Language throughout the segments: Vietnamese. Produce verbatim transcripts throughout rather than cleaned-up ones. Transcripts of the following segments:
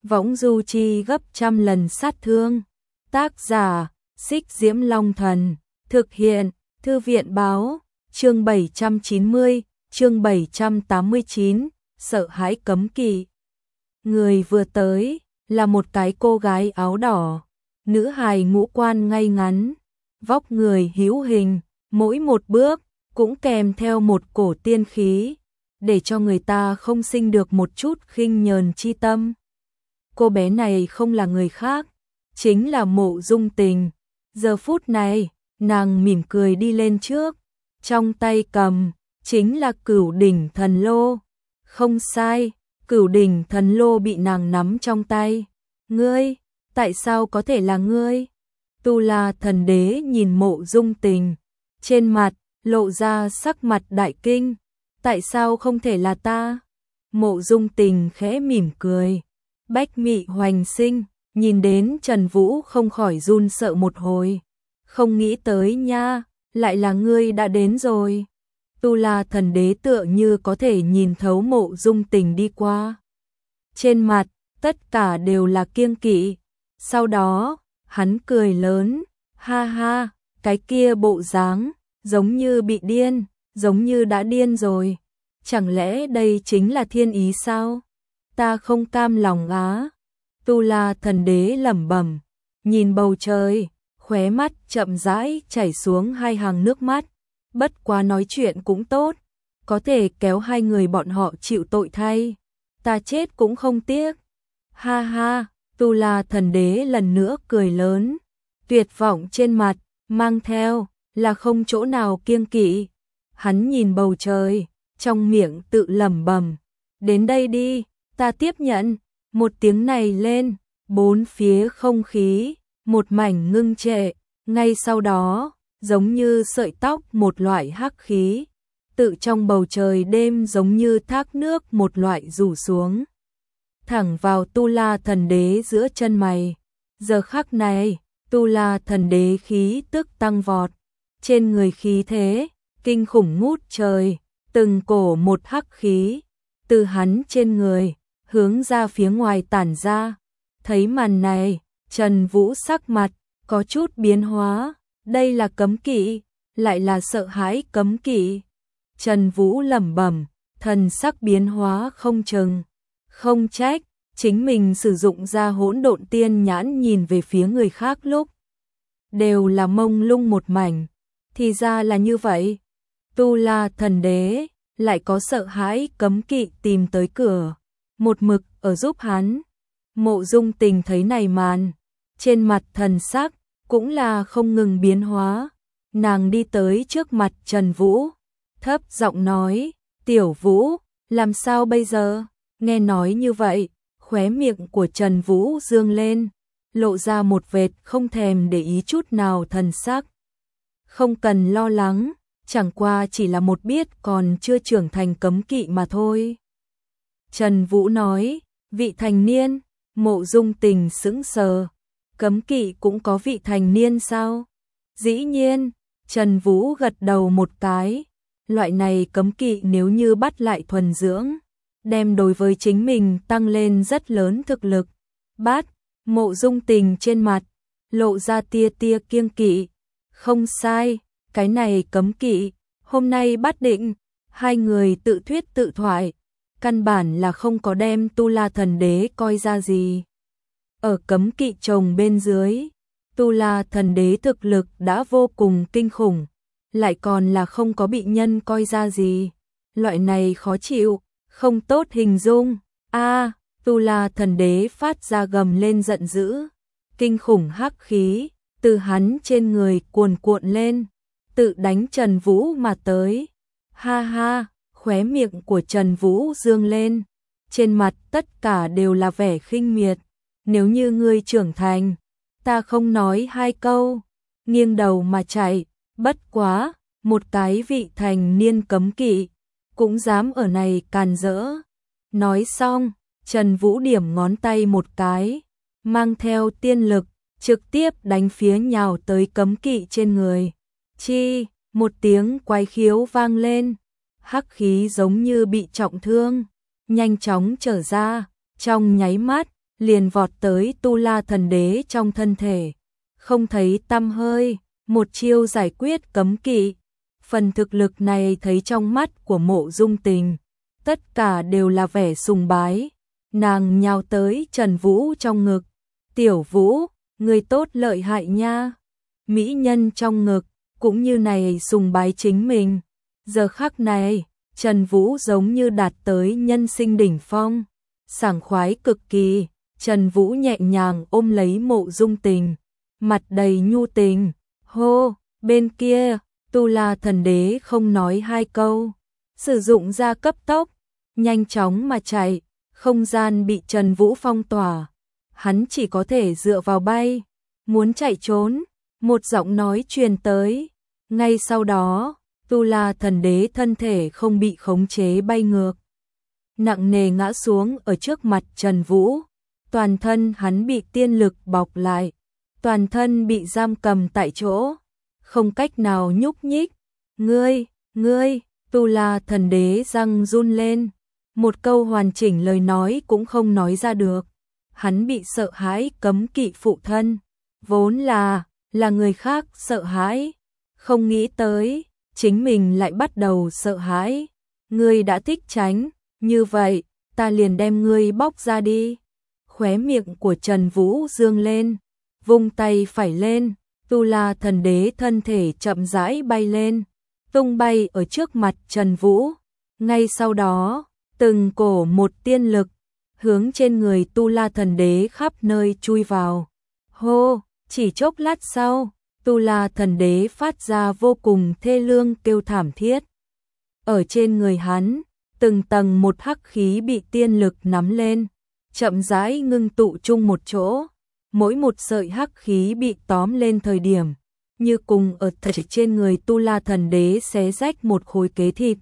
võng du chi gấp trăm lần sát thương. Tác giả, Xích Diễm Long Thần, thực hiện, Thư viện báo, chương bảy trăm chín mươi, chương bảy trăm tám mươi chín, sợ hãi cấm kỵ. Người vừa tới, là một cái cô gái áo đỏ, nữ hài ngũ quan ngay ngắn, vóc người hữu hình, mỗi một bước, cũng kèm theo một cổ tiên khí, để cho người ta không sinh được một chút khinh nhờn chi tâm. Cô bé này không là người khác, chính là Mộ Dung Tình. Giờ phút này, nàng mỉm cười đi lên trước, trong tay cầm, chính là Cửu Đỉnh Thần Lô. Không sai, Cửu Đỉnh Thần Lô bị nàng nắm trong tay. Ngươi, tại sao có thể là ngươi? Tu La Thần Đế nhìn Mộ Dung Tình, trên mặt, lộ ra sắc mặt đại kinh. Tại sao không thể là ta? Mộ Dung Tình khẽ mỉm cười. Bách Mị Hoành Sinh, nhìn đến Trần Vũ không khỏi run sợ một hồi. Không nghĩ tới nha, lại là ngươi đã đến rồi. Tu La Thần Đế tựa như có thể nhìn thấu Mộ Dung Tình đi qua. Trên mặt, tất cả đều là kiêng kỵ. Sau đó, hắn cười lớn, ha ha, cái kia bộ dáng, giống như bị điên, giống như đã điên rồi. Chẳng lẽ đây chính là thiên ý sao? Ta không cam lòng á. Tu La Thần Đế lẩm bẩm, nhìn bầu trời, khóe mắt chậm rãi chảy xuống hai hàng nước mắt. Bất quá nói chuyện cũng tốt, có thể kéo hai người bọn họ chịu tội thay. Ta chết cũng không tiếc. Ha ha, Tu La Thần Đế lần nữa cười lớn, tuyệt vọng trên mặt, mang theo, là không chỗ nào kiêng kỵ. Hắn nhìn bầu trời, trong miệng tự lẩm bẩm, đến đây đi, ta tiếp nhận. Một tiếng này lên, bốn phía không khí, một mảnh ngưng trệ, ngay sau đó, giống như sợi tóc một loại hắc khí, tự trong bầu trời đêm giống như thác nước một loại rủ xuống, thẳng vào Tu La Thần Đế giữa chân mày. Giờ khắc này, Tu La Thần Đế khí tức tăng vọt, trên người khí thế, kinh khủng ngút trời, từng cổ một hắc khí, từ hắn trên người, hướng ra phía ngoài tản ra. Thấy màn này, Trần Vũ sắc mặt, có chút biến hóa, đây là cấm kỵ, lại là sợ hãi cấm kỵ. Trần Vũ lẩm bẩm, thần sắc biến hóa không chừng, không trách, chính mình sử dụng ra hỗn độn tiên nhãn nhìn về phía người khác lúc. Đều là mông lung một mảnh, thì ra là như vậy. Tu La Thần Đế, lại có sợ hãi cấm kỵ tìm tới cửa, một mực ở giúp hắn. Mộ Dung Tình thấy này màn, trên mặt thần sắc, cũng là không ngừng biến hóa. Nàng đi tới trước mặt Trần Vũ, thấp giọng nói, Tiểu Vũ, làm sao bây giờ? Nghe nói như vậy, khóe miệng của Trần Vũ dương lên, lộ ra một vệt không thèm để ý chút nào thần sắc. Không cần lo lắng, chẳng qua chỉ là một biết còn chưa trưởng thành cấm kỵ mà thôi. Trần Vũ nói, vị thành niên. Mộ Dung Tình sững sờ, cấm kỵ cũng có vị thành niên sao? Dĩ nhiên, Trần Vũ gật đầu một cái, loại này cấm kỵ nếu như bắt lại thuần dưỡng, đem đối với chính mình tăng lên rất lớn thực lực. Bát, Mộ Dung Tình trên mặt, lộ ra tia tia kiêng kỵ, không sai, cái này cấm kỵ, hôm nay bắt định, hai người tự thuyết tự thoại. Căn bản là không có đem Tu La Thần Đế coi ra gì. Ở cấm kỵ chồng bên dưới, Tu La Thần Đế thực lực đã vô cùng kinh khủng, lại còn là không có bị nhân coi ra gì. Loại này khó chịu, không tốt hình dung. A, à, Tu La Thần Đế phát ra gầm lên giận dữ, kinh khủng hắc khí, từ hắn trên người cuồn cuộn lên, tự đánh Trần Vũ mà tới. Ha ha. Khóe miệng của Trần Vũ dương lên, trên mặt tất cả đều là vẻ khinh miệt. Nếu như ngươi trưởng thành, ta không nói hai câu, nghiêng đầu mà chạy. Bất quá, một cái vị thành niên cấm kỵ, cũng dám ở này càn rỡ. Nói xong, Trần Vũ điểm ngón tay một cái, mang theo tiên lực, trực tiếp đánh phía nhào tới cấm kỵ trên người. Chi, một tiếng quái khiếu vang lên. Hắc khí giống như bị trọng thương, nhanh chóng trở ra, trong nháy mắt, liền vọt tới Tu La Thần Đế trong thân thể, không thấy tăm hơi, một chiêu giải quyết cấm kỵ. Phần thực lực này thấy trong mắt của Mộ Dung Tình, tất cả đều là vẻ sùng bái. Nàng nhào tới Trần Vũ trong ngực, "Tiểu Vũ, người tốt lợi hại nha." Mỹ nhân trong ngực cũng như này sùng bái chính mình. Giờ khắc này, Trần Vũ giống như đạt tới nhân sinh đỉnh phong, sảng khoái cực kỳ. Trần Vũ nhẹ nhàng ôm lấy Mộ Dung Tình, mặt đầy nhu tình. Hô, bên kia, Tu La Thần Đế không nói hai câu, sử dụng ra cấp tốc, nhanh chóng mà chạy, không gian bị Trần Vũ phong tỏa, hắn chỉ có thể dựa vào bay, muốn chạy trốn, một giọng nói truyền tới, ngay sau đó, Tu La Thần Đế thân thể không bị khống chế bay ngược, nặng nề ngã xuống ở trước mặt Trần Vũ, toàn thân hắn bị tiên lực bọc lại, toàn thân bị giam cầm tại chỗ, không cách nào nhúc nhích. "Ngươi, ngươi!" Tu La Thần Đế răng run lên, một câu hoàn chỉnh lời nói cũng không nói ra được. Hắn bị sợ hãi cấm kỵ phụ thân, vốn là là người khác sợ hãi, không nghĩ tới chính mình lại bắt đầu sợ hãi. "Ngươi đã thích tránh, như vậy, ta liền đem ngươi bóc ra đi." Khóe miệng của Trần Vũ dương lên, vung tay phải lên, Tu La Thần Đế thân thể chậm rãi bay lên, tung bay ở trước mặt Trần Vũ. Ngay sau đó, từng cổ một tiên lực hướng trên người Tu La Thần Đế khắp nơi chui vào. Hô, chỉ chốc lát sau, Tu La Thần Đế phát ra vô cùng thê lương kêu thảm thiết. Ở trên người hắn, từng tầng một hắc khí bị tiên lực nắm lên, chậm rãi ngưng tụ chung một chỗ. Mỗi một sợi hắc khí bị tóm lên thời điểm, như cùng ở thật trên người Tu La Thần Đế xé rách một khối kế thịt.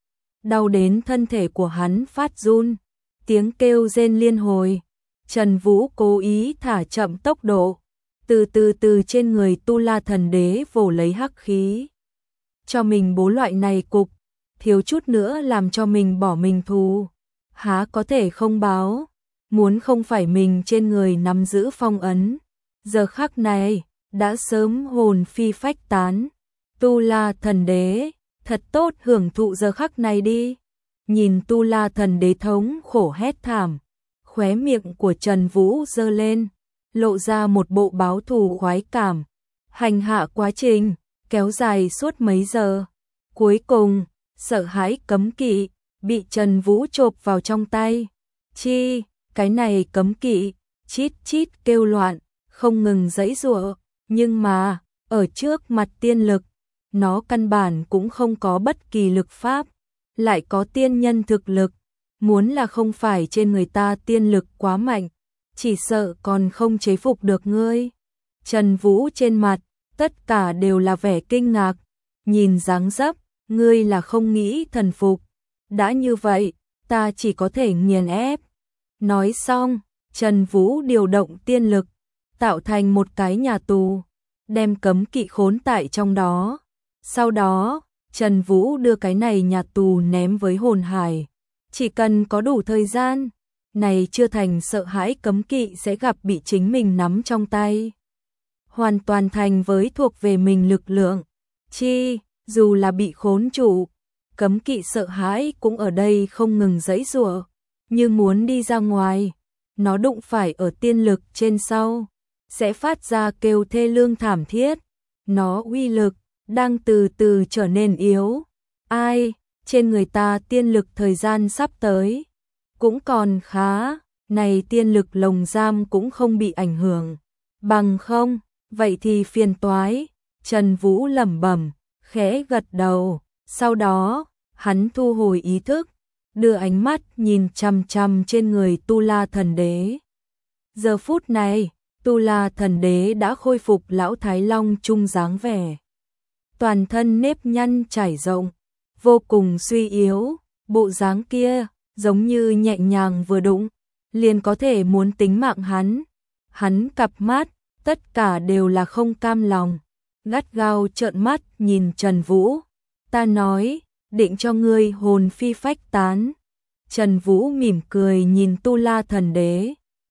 Đau đến thân thể của hắn phát run, tiếng kêu rên liên hồi. Trần Vũ cố ý thả chậm tốc độ, từ từ từ trên người Tu La Thần Đế vồ lấy hắc khí. Cho mình bố loại này cục, thiếu chút nữa làm cho mình bỏ mình thù, há có thể không báo. Muốn không phải mình trên người nắm giữ phong ấn, giờ khắc này, đã sớm hồn phi phách tán. Tu La Thần Đế, thật tốt hưởng thụ giờ khắc này đi. Nhìn Tu La Thần Đế thống khổ hét thảm, khóe miệng của Trần Vũ giơ lên, lộ ra một bộ báo thù khoái cảm. Hành hạ quá trình, kéo dài suốt mấy giờ. Cuối cùng, sợ hãi cấm kỵ, bị Trần Vũ chộp vào trong tay. Chi, cái này cấm kỵ, chít chít kêu loạn, không ngừng giãy giụa, nhưng mà, ở trước mặt tiên lực, nó căn bản cũng không có bất kỳ lực pháp, lại có tiên nhân thực lực, muốn là không phải trên người ta tiên lực quá mạnh, chỉ sợ còn không chế phục được ngươi. Trần Vũ trên mặt, tất cả đều là vẻ kinh ngạc, nhìn dáng dấp, ngươi là không nghĩ thần phục, đã như vậy, ta chỉ có thể nghiền ép. Nói xong, Trần Vũ điều động tiên lực, tạo thành một cái nhà tù, đem cấm kỵ khốn tại trong đó. Sau đó, Trần Vũ đưa cái này nhà tù ném với hồn hải. Chỉ cần có đủ thời gian, này chưa thành sợ hãi cấm kỵ sẽ gặp bị chính mình nắm trong tay. Hoàn toàn thành với thuộc về mình lực lượng. Chi, dù là bị khốn trụ, cấm kỵ sợ hãi cũng ở đây không ngừng giãy giụa, nhưng muốn đi ra ngoài, nó đụng phải ở tiên lực trên sau, sẽ phát ra kêu thê lương thảm thiết. Nó uy lực đang từ từ trở nên yếu. Ai, trên người ta tiên lực thời gian sắp tới cũng còn khá, này tiên lực lồng giam cũng không bị ảnh hưởng. Bằng không, vậy thì phiền toái. Trần Vũ lẩm bẩm, khẽ gật đầu, sau đó, hắn thu hồi ý thức, đưa ánh mắt nhìn chằm chằm trên người Tu La Thần Đế. Giờ phút này, Tu La Thần Đế đã khôi phục lão Thái Long trung dáng vẻ. Toàn thân nếp nhăn trải rộng, vô cùng suy yếu, bộ dáng kia, giống như nhẹ nhàng vừa đụng, liền có thể muốn tính mạng hắn. Hắn cặp mắt, tất cả đều là không cam lòng, gắt gao trợn mắt nhìn Trần Vũ. Ta nói, định cho ngươi hồn phi phách tán. Trần Vũ mỉm cười nhìn Tu La Thần Đế,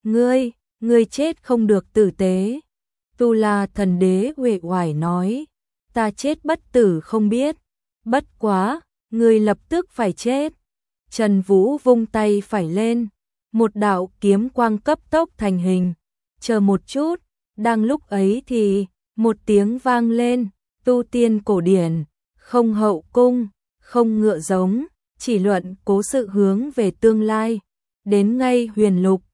Ngươi, ngươi chết không được tử tế. Tu La thần đế uể oải nói, ta chết bất tử không biết, bất quá, ngươi lập tức phải chết. Trần Vũ vung tay phải lên, một đạo kiếm quang cấp tốc thành hình. Chờ một chút, đang lúc ấy thì, một tiếng vang lên, tu tiên cổ điển, không hậu cung, không ngựa giống, chỉ luận cố sự hướng về tương lai. Đến ngay huyền lục,